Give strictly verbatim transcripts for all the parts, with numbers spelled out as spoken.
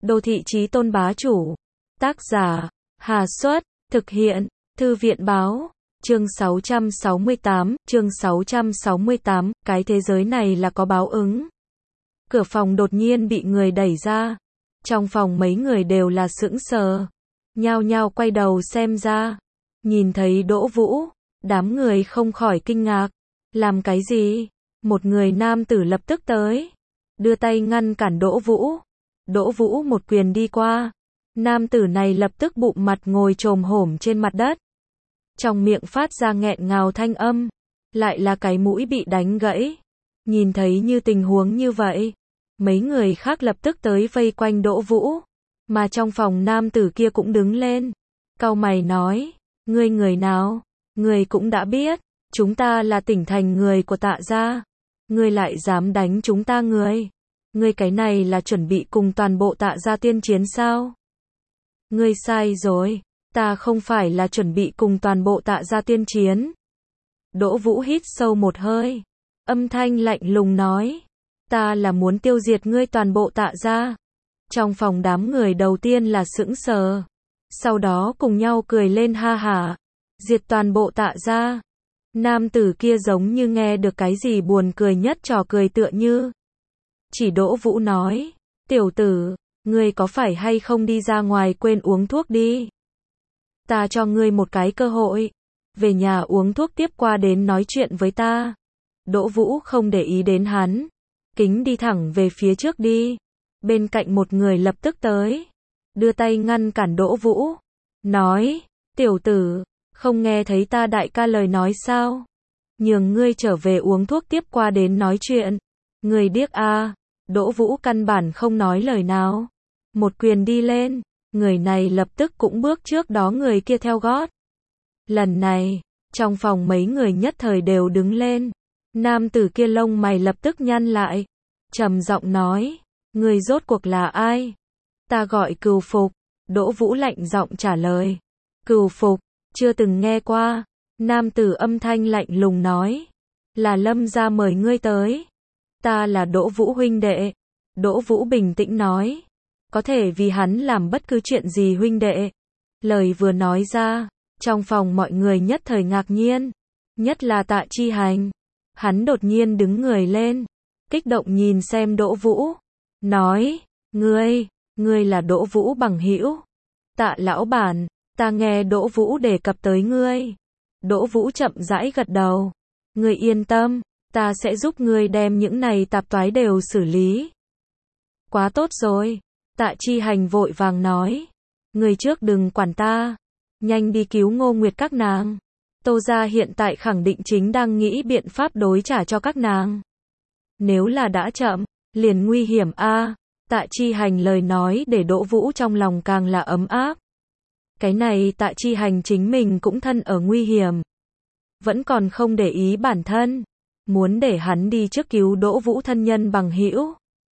Đô thị chí tôn bá chủ. Tác giả, Hà Xuất, thực hiện, Thư viện báo. Chương sáu trăm sáu mươi tám, chương sáu trăm sáu mươi tám, cái thế giới này là có báo ứng. Cửa phòng đột nhiên bị người đẩy ra. Trong phòng mấy người đều là sững sờ. Nhao nhao quay đầu xem ra. Nhìn thấy Đỗ Vũ, đám người không khỏi kinh ngạc. Làm cái gì? Một người nam tử lập tức tới. Đưa tay ngăn cản Đỗ Vũ. Đỗ Vũ một quyền đi qua. Nam tử này lập tức bụng mặt ngồi chồm hổm trên mặt đất. Trong miệng phát ra nghẹn ngào thanh âm. Lại là cái mũi bị đánh gãy. Nhìn thấy như tình huống như vậy. Mấy người khác lập tức tới vây quanh Đỗ Vũ. Mà trong phòng nam tử kia cũng đứng lên. Cau mày nói. Ngươi người nào? Ngươi cũng đã biết. Chúng ta là tỉnh thành người của Tạ gia. Ngươi lại dám đánh chúng ta người. Ngươi cái này là chuẩn bị cùng toàn bộ Tạ gia tiên chiến sao? Ngươi sai rồi. Ta không phải là chuẩn bị cùng toàn bộ Tạ gia tiên chiến. Đỗ Vũ hít sâu một hơi. Âm thanh lạnh lùng nói. Ta là muốn tiêu diệt ngươi toàn bộ Tạ gia. Trong phòng đám người đầu tiên là sững sờ. Sau đó cùng nhau cười lên ha hả. Diệt toàn bộ Tạ gia. Nam tử kia giống như nghe được cái gì buồn cười nhất trò cười tựa như. Chỉ Đỗ Vũ nói. Tiểu tử, ngươi có phải hay không đi ra ngoài quên uống thuốc đi. Ta cho ngươi một cái cơ hội. Về nhà uống thuốc tiếp qua đến nói chuyện với ta. Đỗ Vũ không để ý đến hắn. Kính đi thẳng về phía trước đi. Bên cạnh một người lập tức tới. Đưa tay ngăn cản Đỗ Vũ. Nói, tiểu tử, không nghe thấy ta đại ca lời nói sao? Nhường ngươi trở về uống thuốc tiếp qua đến nói chuyện. Ngươi điếc a à. Đỗ Vũ căn bản không nói lời nào. Một quyền đi lên. Người này lập tức cũng bước trước đó người kia theo gót. Lần này, trong phòng mấy người nhất thời đều đứng lên. Nam tử kia lông mày lập tức nhăn lại. Trầm giọng nói. Người rốt cuộc là ai? Ta gọi Cừu Phục. Đỗ Vũ lạnh giọng trả lời. Cừu Phục, chưa từng nghe qua. Nam tử âm thanh lạnh lùng nói. Là Lâm gia mời ngươi tới. Ta là Đỗ Vũ huynh đệ. Đỗ Vũ bình tĩnh nói. Có thể vì hắn làm bất cứ chuyện gì huynh đệ. Lời vừa nói ra, trong phòng mọi người nhất thời ngạc nhiên. Nhất là Tạ Chi Hành. Hắn đột nhiên đứng người lên. Kích động nhìn xem Đỗ Vũ. Nói, ngươi, ngươi là Đỗ Vũ bằng hữu. Tạ lão bản, ta nghe Đỗ Vũ đề cập tới ngươi. Đỗ Vũ chậm rãi gật đầu. Ngươi yên tâm, ta sẽ giúp ngươi đem những này tạp toái đều xử lý. Quá tốt rồi. Tạ Chi Hành vội vàng nói. Ngươi trước đừng quản ta. Nhanh đi cứu Ngô Nguyệt các nàng. Tô gia hiện tại khẳng định chính đang nghĩ biện pháp đối trả cho các nàng. Nếu là đã chậm, liền nguy hiểm a. À. Tạ Chi Hành lời nói để Đỗ Vũ trong lòng càng là ấm áp. Cái này Tạ Chi Hành chính mình cũng thân ở nguy hiểm. Vẫn còn không để ý bản thân. Muốn để hắn đi trước cứu Đỗ Vũ thân nhân bằng hữu.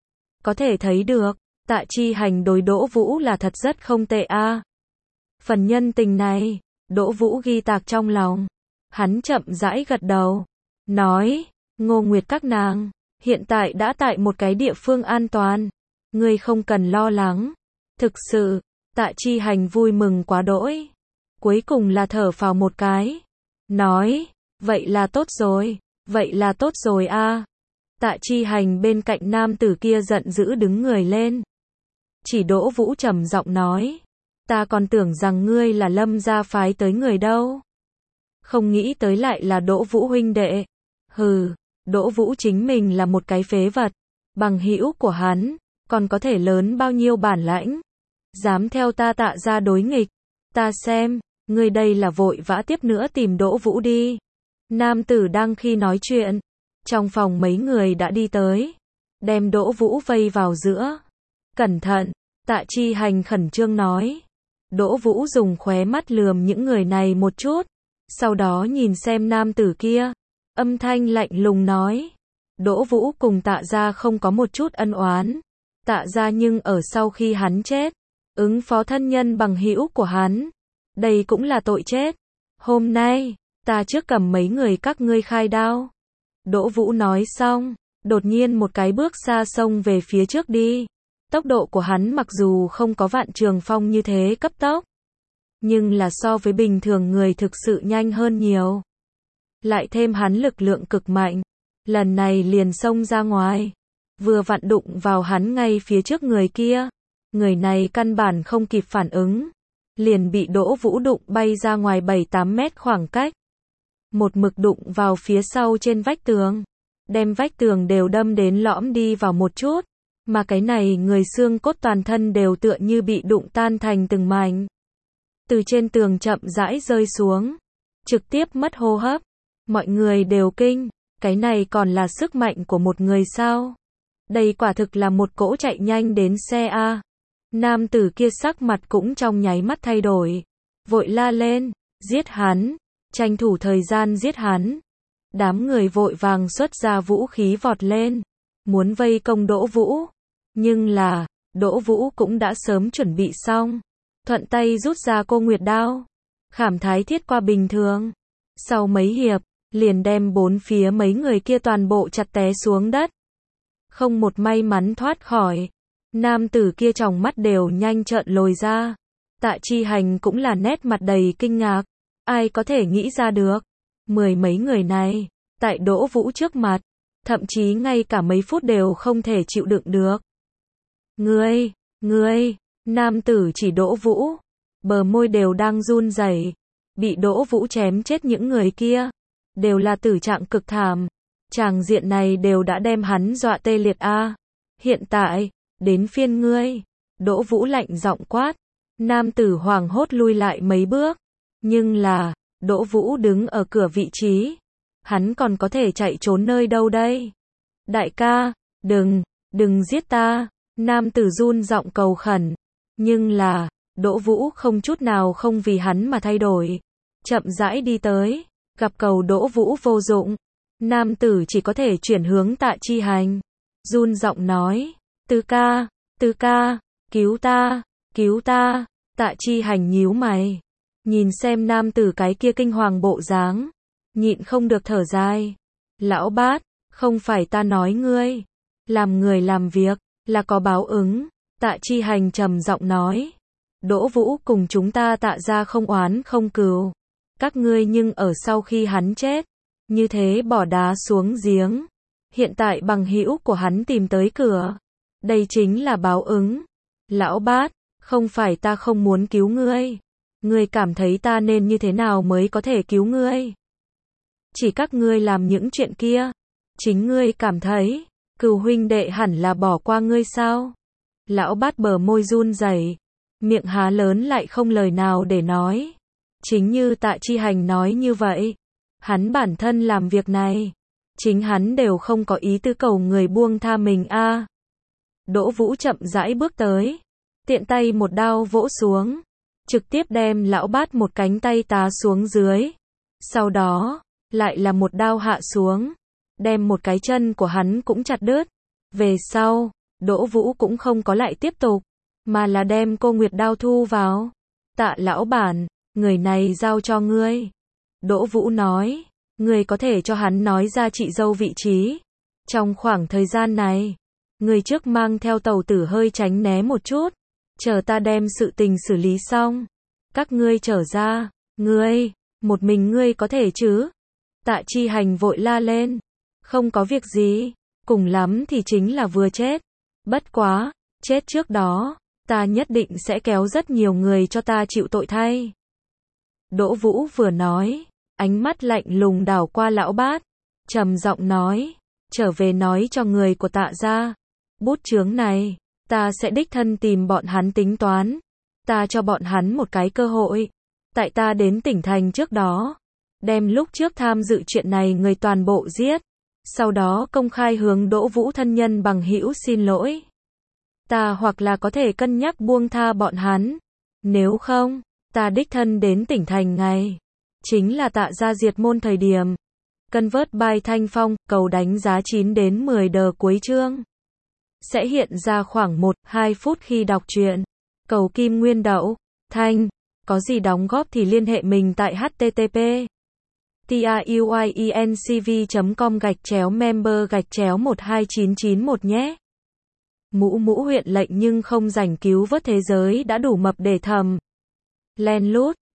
Có thể thấy được, Tạ Chi Hành đối Đỗ Vũ là thật rất không tệ a. À. Phần nhân tình này, Đỗ Vũ ghi tạc trong lòng. Hắn chậm rãi gật đầu. Nói, Ngô Nguyệt các nàng, hiện tại đã tại một cái địa phương an toàn. Ngươi không cần lo lắng. Thực sự, Tạ Chi Hành vui mừng quá đỗi. Cuối cùng là thở phào một cái. Nói, vậy là tốt rồi, vậy là tốt rồi a. À. Tạ Chi Hành bên cạnh nam tử kia giận dữ đứng người lên. Chỉ Đỗ Vũ trầm giọng nói. Ta còn tưởng rằng ngươi là Lâm gia phái tới người đâu. Không nghĩ tới lại là Đỗ Vũ huynh đệ. Hừ, Đỗ Vũ chính mình là một cái phế vật. Bằng hữu của hắn, còn có thể lớn bao nhiêu bản lãnh. Dám theo ta Tạ gia đối nghịch. Ta xem, ngươi đây là vội vã tiếp nữa tìm Đỗ Vũ đi. Nam tử đang khi nói chuyện. Trong phòng mấy người đã đi tới. Đem Đỗ Vũ vây vào giữa. Cẩn thận, Tạ Chi Hành khẩn trương nói. Đỗ Vũ dùng khóe mắt lườm những người này một chút. Sau đó nhìn xem nam tử kia. Âm thanh lạnh lùng nói. Đỗ Vũ cùng Tạ gia không có một chút ân oán. Tạ gia nhưng ở sau khi hắn chết. Ứng phó thân nhân bằng hữu của hắn. Đây cũng là tội chết. Hôm nay, ta trước cầm mấy người các ngươi khai đao. Đỗ Vũ nói xong. Đột nhiên một cái bước xa xông về phía trước đi. Tốc độ của hắn mặc dù không có Vạn Trường Phong như thế cấp tốc, nhưng là so với bình thường người thực sự nhanh hơn nhiều. Lại thêm hắn lực lượng cực mạnh, lần này liền xông ra ngoài, vừa vặn đụng vào hắn ngay phía trước người kia. Người này căn bản không kịp phản ứng, liền bị Đỗ Vũ đụng bay ra ngoài bảy tám mét khoảng cách. Một mực đụng vào phía sau trên vách tường, đem vách tường đều đâm đến lõm đi vào một chút, mà cái này người xương cốt toàn thân đều tựa như bị đụng tan thành từng mảnh. Từ trên tường chậm rãi rơi xuống, trực tiếp mất hô hấp. Mọi người đều kinh, cái này còn là sức mạnh của một người sao? Đây quả thực là một cỗ chạy nhanh đến xe a. Nam tử kia sắc mặt cũng trong nháy mắt thay đổi, vội la lên, giết hắn, tranh thủ thời gian giết hắn. Đám người vội vàng xuất ra vũ khí vọt lên, muốn vây công Đỗ Vũ, nhưng là, Đỗ Vũ cũng đã sớm chuẩn bị xong, thuận tay rút ra cô nguyệt đao, khảm thái thiết qua bình thường. Sau mấy hiệp, liền đem bốn phía mấy người kia toàn bộ chặt té xuống đất. Không một may mắn thoát khỏi. Nam tử kia tròng mắt đều nhanh trợn lồi ra. Tạ Chi Hành cũng là nét mặt đầy kinh ngạc. Ai có thể nghĩ ra được. Mười mấy người này, tại Đỗ Vũ trước mặt, thậm chí ngay cả mấy phút đều không thể chịu đựng được. Ngươi, ngươi, nam tử chỉ Đỗ Vũ, bờ môi đều đang run rẩy. Bị Đỗ Vũ chém chết những người kia, đều là tử trạng cực thảm. Tràng diện này đều đã đem hắn dọa tê liệt a. Hiện tại, đến phiên ngươi. Đỗ Vũ lạnh giọng quát. Nam tử hoảng hốt lui lại mấy bước. Nhưng là, Đỗ Vũ đứng ở cửa vị trí. Hắn còn có thể chạy trốn nơi đâu đây? Đại ca, đừng, đừng giết ta. Nam tử run giọng cầu khẩn. Nhưng là, Đỗ Vũ không chút nào không vì hắn mà thay đổi. Chậm rãi đi tới, gặp cầu Đỗ Vũ vô dụng. Nam tử chỉ có thể chuyển hướng Tạ Chi Hành. Run giọng nói, Tư ca, Tư ca, cứu ta, cứu ta. Tạ Chi Hành nhíu mày, nhìn xem nam tử cái kia kinh hoàng bộ dáng, nhịn không được thở dài. Lão bát, không phải ta nói ngươi, làm người làm việc, là có báo ứng. Tạ Chi Hành trầm giọng nói, Đỗ Vũ cùng chúng ta Tạ gia không oán không cừu. Các ngươi nhưng ở sau khi hắn chết, như thế bỏ đá xuống giếng. Hiện tại bằng hữu của hắn tìm tới cửa. Đây chính là báo ứng. Lão bát, không phải ta không muốn cứu ngươi. Ngươi cảm thấy ta nên như thế nào mới có thể cứu ngươi? Chỉ các ngươi làm những chuyện kia. Chính ngươi cảm thấy, cừu huynh đệ hẳn là bỏ qua ngươi sao? Lão bát bờ môi run rẩy, miệng há lớn lại không lời nào để nói. Chính như Tạ Chi Hành nói như vậy. Hắn bản thân làm việc này, chính hắn đều không có ý tư cầu người buông tha mình a. À. Đỗ Vũ chậm rãi bước tới, tiện tay một đao vỗ xuống, trực tiếp đem lão bát một cánh tay tá xuống dưới. Sau đó, lại là một đao hạ xuống, đem một cái chân của hắn cũng chặt đứt. Về sau, Đỗ Vũ cũng không có lại tiếp tục, mà là đem cô nguyệt đao thu vào. Tạ lão bản, người này giao cho ngươi. Đỗ Vũ nói, ngươi có thể cho hắn nói ra chị dâu vị trí. Trong khoảng thời gian này, ngươi trước mang theo tàu tử hơi tránh né một chút, chờ ta đem sự tình xử lý xong. Các ngươi trở ra, ngươi, một mình ngươi có thể chứ? Tạ Chi Hành vội la lên, không có việc gì, cùng lắm thì chính là vừa chết. Bất quá, chết trước đó, ta nhất định sẽ kéo rất nhiều người cho ta chịu tội thay. Đỗ Vũ vừa nói, ánh mắt lạnh lùng đảo qua lão bát, trầm giọng nói, trở về nói cho người của Tạ gia, bút chướng này, ta sẽ đích thân tìm bọn hắn tính toán, ta cho bọn hắn một cái cơ hội, tại ta đến tỉnh thành trước đó, đem lúc trước tham dự chuyện này người toàn bộ giết, sau đó công khai hướng Đỗ Vũ thân nhân bằng hữu xin lỗi. Ta hoặc là có thể cân nhắc buông tha bọn hắn, nếu không, ta đích thân đến tỉnh thành ngày, chính là Tạ gia diệt môn thời điểm. Convert by Thanh Phong, cầu đánh giá chín đến mười đờ cuối chương. Sẽ hiện ra khoảng một đến hai phút khi đọc truyện. Cầu Kim Nguyên Đậu, Thanh, có gì đóng góp thì liên hệ mình tại http truyencv chấm com gạch chéo member gạch chéo một hai chín chín một nhé. Mũ mũ huyện lệnh nhưng không rảnh cứu vớt thế giới đã đủ mập để thầm. Len lút.